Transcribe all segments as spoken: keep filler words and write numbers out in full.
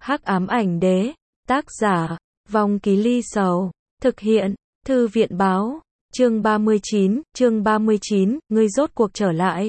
Hắc ám ảnh đế, tác giả, Vong Ký Ly Sầu, thực hiện, Thư viện báo, chương ba mươi chín, chương ba mươi chín, ngươi rốt cuộc trở lại.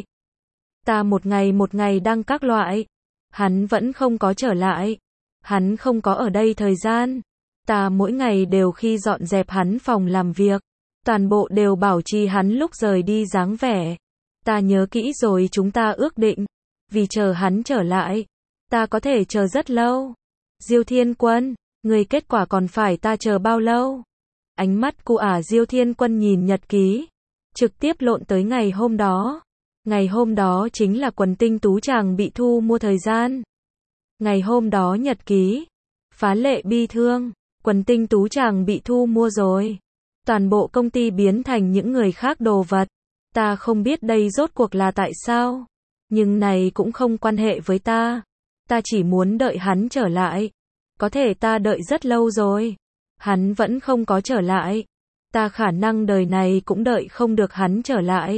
Ta một ngày một ngày đăng các loại, hắn vẫn không có trở lại, hắn không có ở đây thời gian, ta mỗi ngày đều khi dọn dẹp hắn phòng làm việc, toàn bộ đều bảo trì hắn lúc rời đi dáng vẻ. Ta nhớ kỹ rồi, chúng ta ước định, vì chờ hắn trở lại, ta có thể chờ rất lâu. Diêu Thiên Quân, người kết quả còn phải ta chờ bao lâu? Ánh mắt của ả Diêu Thiên Quân nhìn nhật ký, trực tiếp lộn tới ngày hôm đó. Ngày hôm đó chính là Quần Tinh Tú Tràng bị thu mua thời gian. Ngày hôm đó nhật ký, phá lệ bi thương, Quần Tinh Tú Tràng bị thu mua rồi. Toàn bộ công ty biến thành những người khác đồ vật. Ta không biết đây rốt cuộc là tại sao, nhưng này cũng không quan hệ với ta. Ta chỉ muốn đợi hắn trở lại. Có thể ta đợi rất lâu rồi, hắn vẫn không có trở lại. Ta khả năng đời này cũng đợi không được hắn trở lại.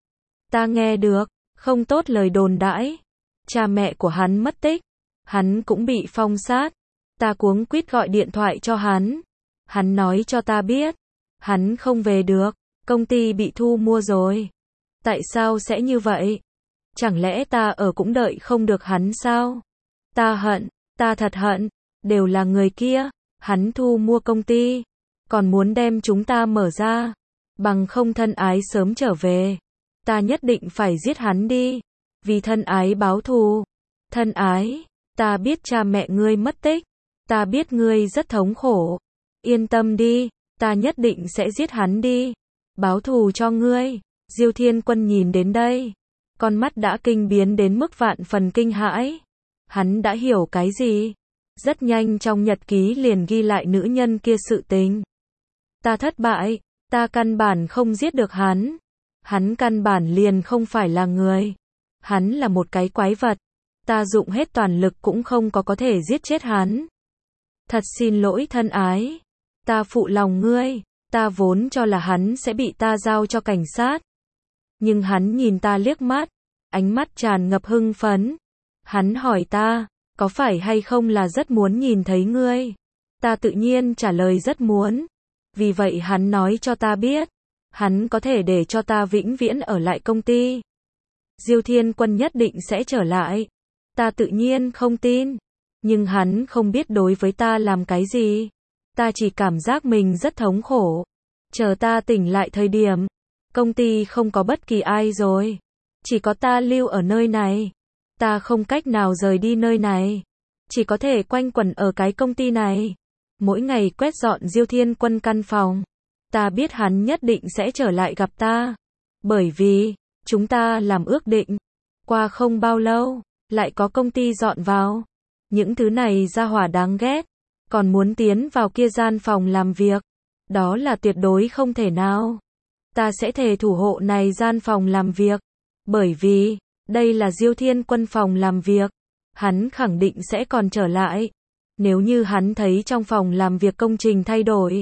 Ta nghe được không tốt lời đồn đãi, cha mẹ của hắn mất tích, hắn cũng bị phong sát. Ta cuống quýt gọi điện thoại cho hắn. Hắn nói cho ta biết, hắn không về được, công ty bị thu mua rồi. Tại sao sẽ như vậy? Chẳng lẽ ta ở cũng đợi không được hắn sao? Ta hận, ta thật hận, đều là người kia, hắn thu mua công ty, còn muốn đem chúng ta mở ra, bằng không thân ái sớm trở về. Ta nhất định phải giết hắn đi, vì thân ái báo thù. Thân ái, ta biết cha mẹ ngươi mất tích, ta biết ngươi rất thống khổ. Yên tâm đi, ta nhất định sẽ giết hắn đi, báo thù cho ngươi. Diêu Thiên Quân nhìn đến đây, con mắt đã kinh biến đến mức vạn phần kinh hãi. Hắn đã hiểu cái gì? Rất nhanh trong nhật ký liền ghi lại nữ nhân kia sự tình. Ta thất bại, ta căn bản không giết được hắn. Hắn căn bản liền không phải là người. Hắn là một cái quái vật. Ta dụng hết toàn lực cũng không có có thể giết chết hắn. Thật xin lỗi thân ái. Ta phụ lòng ngươi. Ta vốn cho là hắn sẽ bị ta giao cho cảnh sát. Nhưng hắn nhìn ta liếc mắt, ánh mắt tràn ngập hưng phấn. Hắn hỏi ta, có phải hay không là rất muốn nhìn thấy ngươi? Ta tự nhiên trả lời rất muốn. Vì vậy hắn nói cho ta biết, hắn có thể để cho ta vĩnh viễn ở lại công ty. Diêu Thiên Quân nhất định sẽ trở lại. Ta tự nhiên không tin. Nhưng hắn không biết đối với ta làm cái gì. Ta chỉ cảm giác mình rất thống khổ. Chờ ta tỉnh lại thời điểm, công ty không có bất kỳ ai rồi. Chỉ có ta lưu ở nơi này. Ta không cách nào rời đi nơi này. Chỉ có thể quanh quẩn ở cái công ty này. Mỗi ngày quét dọn Diêu Thiên Quân căn phòng. Ta biết hắn nhất định sẽ trở lại gặp ta. Bởi vì, chúng ta làm ước định. Qua không bao lâu, lại có công ty dọn vào. Những thứ này ra hỏa đáng ghét. Còn muốn tiến vào kia gian phòng làm việc. Đó là tuyệt đối không thể nào. Ta sẽ thề thủ hộ này gian phòng làm việc. Bởi vì, đây là Diêu Thiên Quân phòng làm việc. Hắn khẳng định sẽ còn trở lại. Nếu như hắn thấy trong phòng làm việc công trình thay đổi,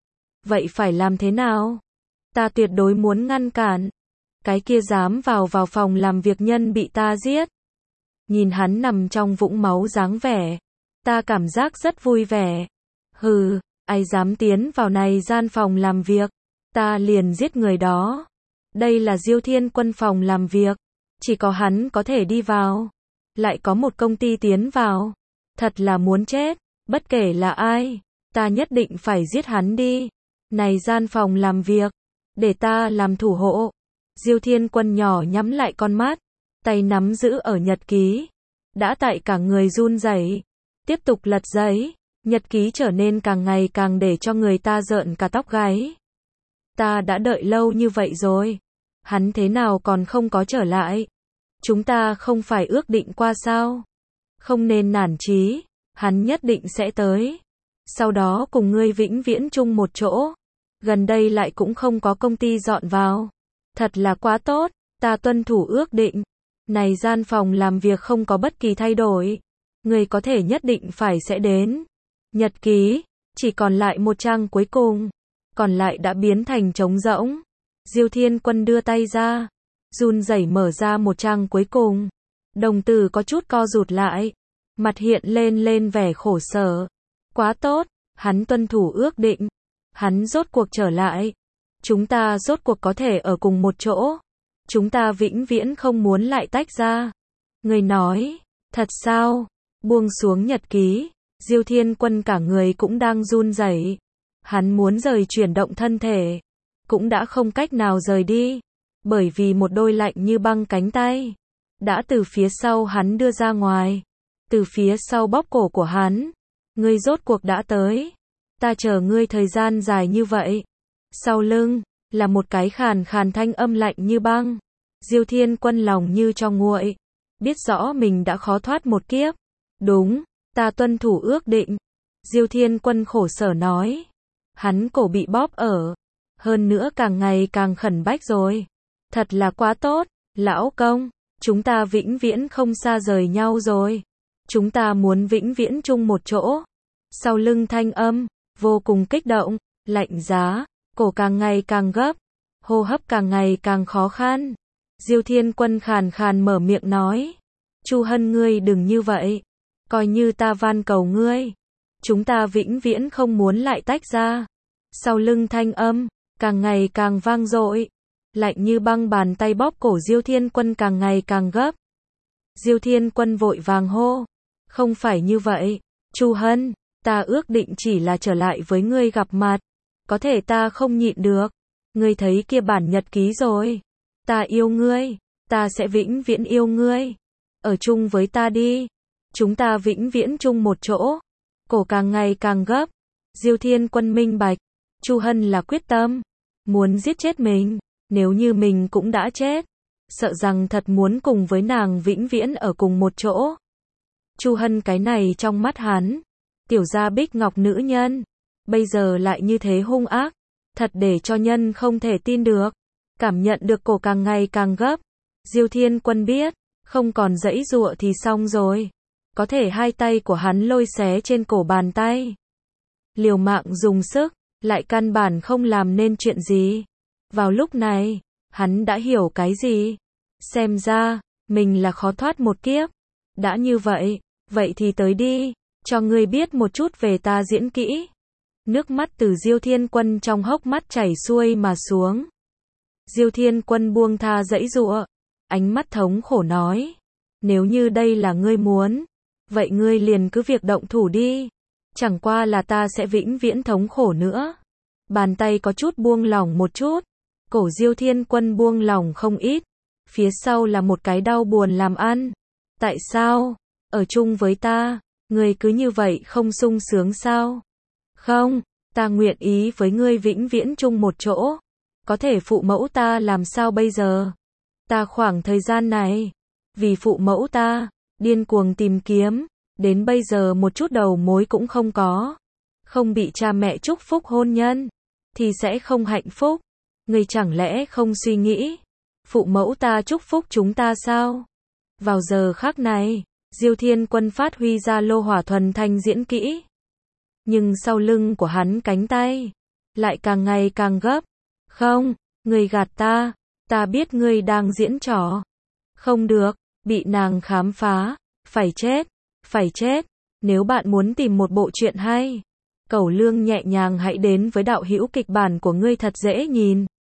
vậy phải làm thế nào? Ta tuyệt đối muốn ngăn cản. Cái kia dám vào vào phòng làm việc nhân bị ta giết. Nhìn hắn nằm trong vũng máu dáng vẻ, ta cảm giác rất vui vẻ. Hừ, ai dám tiến vào này gian phòng làm việc, ta liền giết người đó. Đây là Diêu Thiên Quân phòng làm việc, chỉ có hắn có thể đi vào. Lại có một công ty tiến vào. Thật là muốn chết, bất kể là ai, ta nhất định phải giết hắn đi. Này gian phòng làm việc, để ta làm thủ hộ. Diêu Thiên Quân nhỏ nhắm lại con mắt, tay nắm giữ ở nhật ký. Đã tại cả người run rẩy, tiếp tục lật giấy, nhật ký trở nên càng ngày càng để cho người ta rợn cả tóc gáy. Ta đã đợi lâu như vậy rồi, hắn thế nào còn không có trở lại? Chúng ta không phải ước định qua sao? Không nên nản chí, hắn nhất định sẽ tới. Sau đó cùng ngươi vĩnh viễn chung một chỗ. Gần đây lại cũng không có công ty dọn vào. Thật là quá tốt, ta tuân thủ ước định. Này gian phòng làm việc không có bất kỳ thay đổi. Người có thể nhất định phải sẽ đến. Nhật ký, chỉ còn lại một trang cuối cùng. Còn lại đã biến thành trống rỗng. Diêu Thiên Quân đưa tay ra, run rẩy mở ra một trang cuối cùng. Đồng tử có chút co rụt lại. mặt hiện lên lên vẻ khổ sở. Quá tốt, hắn tuân thủ ước định. Hắn rốt cuộc trở lại. Chúng ta rốt cuộc có thể ở cùng một chỗ. Chúng ta vĩnh viễn không muốn lại tách ra. Người nói, thật sao? Buông xuống nhật ký, Diêu Thiên Quân cả người cũng đang run rẩy. Hắn muốn rời chuyển động thân thể, cũng đã không cách nào rời đi, bởi vì một đôi lạnh như băng cánh tay đã từ phía sau hắn đưa ra ngoài, từ phía sau bóp cổ của hắn. Ngươi rốt cuộc đã tới. Ta chờ ngươi thời gian dài như vậy. Sau lưng là một cái khàn khàn thanh âm lạnh như băng. Diêu Thiên Quân lòng như cho nguội, biết rõ mình đã khó thoát một kiếp. Đúng, ta tuân thủ ước định. Diêu Thiên Quân khổ sở nói. Hắn cổ bị bóp ở, hơn nữa càng ngày càng khẩn bách rồi. Thật là quá tốt, lão công, chúng ta vĩnh viễn không xa rời nhau rồi. Chúng ta muốn vĩnh viễn chung một chỗ. Sau lưng thanh âm vô cùng kích động, lạnh giá, cổ càng ngày càng gấp, hô hấp càng ngày càng khó khăn. Diêu Thiên Quân khàn khàn mở miệng nói, Chu Hân ngươi đừng như vậy, coi như ta van cầu ngươi, chúng ta vĩnh viễn không muốn lại tách ra. Sau lưng thanh âm càng ngày càng vang dội, lạnh như băng bàn tay bóp cổ Diêu Thiên Quân càng ngày càng gấp. Diêu Thiên Quân vội vàng hô, không phải như vậy, Chu Hân, ta ước định chỉ là trở lại với ngươi gặp mặt, có thể ta không nhịn được. Ngươi thấy kia bản nhật ký rồi, ta yêu ngươi, ta sẽ vĩnh viễn yêu ngươi. Ở chung với ta đi, chúng ta vĩnh viễn chung một chỗ. Cổ càng ngày càng gấp. Diêu Thiên Quân minh bạch, Chu Hân là quyết tâm muốn giết chết mình, nếu như mình cũng đã chết, sợ rằng thật muốn cùng với nàng vĩnh viễn ở cùng một chỗ. Chu Hân cái này trong mắt hắn, tiểu gia bích ngọc nữ nhân, bây giờ lại như thế hung ác, thật để cho nhân không thể tin được. Cảm nhận được cổ càng ngày càng gấp, Diêu Thiên Quân biết, không còn giãy giụa thì xong rồi. Có thể hai tay của hắn lôi xé trên cổ bàn tay, liều mạng dùng sức, lại căn bản không làm nên chuyện gì. Vào lúc này, hắn đã hiểu cái gì. Xem ra, mình là khó thoát một kiếp. Đã như vậy, vậy thì tới đi, cho ngươi biết một chút về ta diễn kỹ. Nước mắt từ Diêu Thiên Quân trong hốc mắt chảy xuôi mà xuống. Diêu Thiên Quân buông tha giãy giụa, ánh mắt thống khổ nói, nếu như đây là ngươi muốn, vậy ngươi liền cứ việc động thủ đi, chẳng qua là ta sẽ vĩnh viễn thống khổ nữa. Bàn tay có chút buông lỏng một chút, cổ Diêu Thiên Quân buông lỏng không ít, phía sau là một cái đau buồn làm ăn. Tại sao, ở chung với ta, ngươi cứ như vậy không sung sướng sao? Không, ta nguyện ý với ngươi vĩnh viễn chung một chỗ. Có thể phụ mẫu ta làm sao bây giờ? Ta khoảng thời gian này, vì phụ mẫu ta, điên cuồng tìm kiếm, đến bây giờ một chút đầu mối cũng không có. Không bị cha mẹ chúc phúc hôn nhân, thì sẽ không hạnh phúc. Ngươi chẳng lẽ không suy nghĩ, phụ mẫu ta chúc phúc chúng ta sao? Vào giờ khắc này, Diêu Thiên Quân phát huy ra lô hỏa thuần thanh diễn kỹ. Nhưng sau lưng của hắn cánh tay, lại càng ngày càng gấp. Không, ngươi gạt ta, ta biết ngươi đang diễn trò. Không được, bị nàng khám phá, phải chết, phải chết. Nếu bạn muốn tìm một bộ truyện hay, cẩu lương nhẹ nhàng hãy đến với đạo hữu kịch bản của ngươi thật dễ nhìn.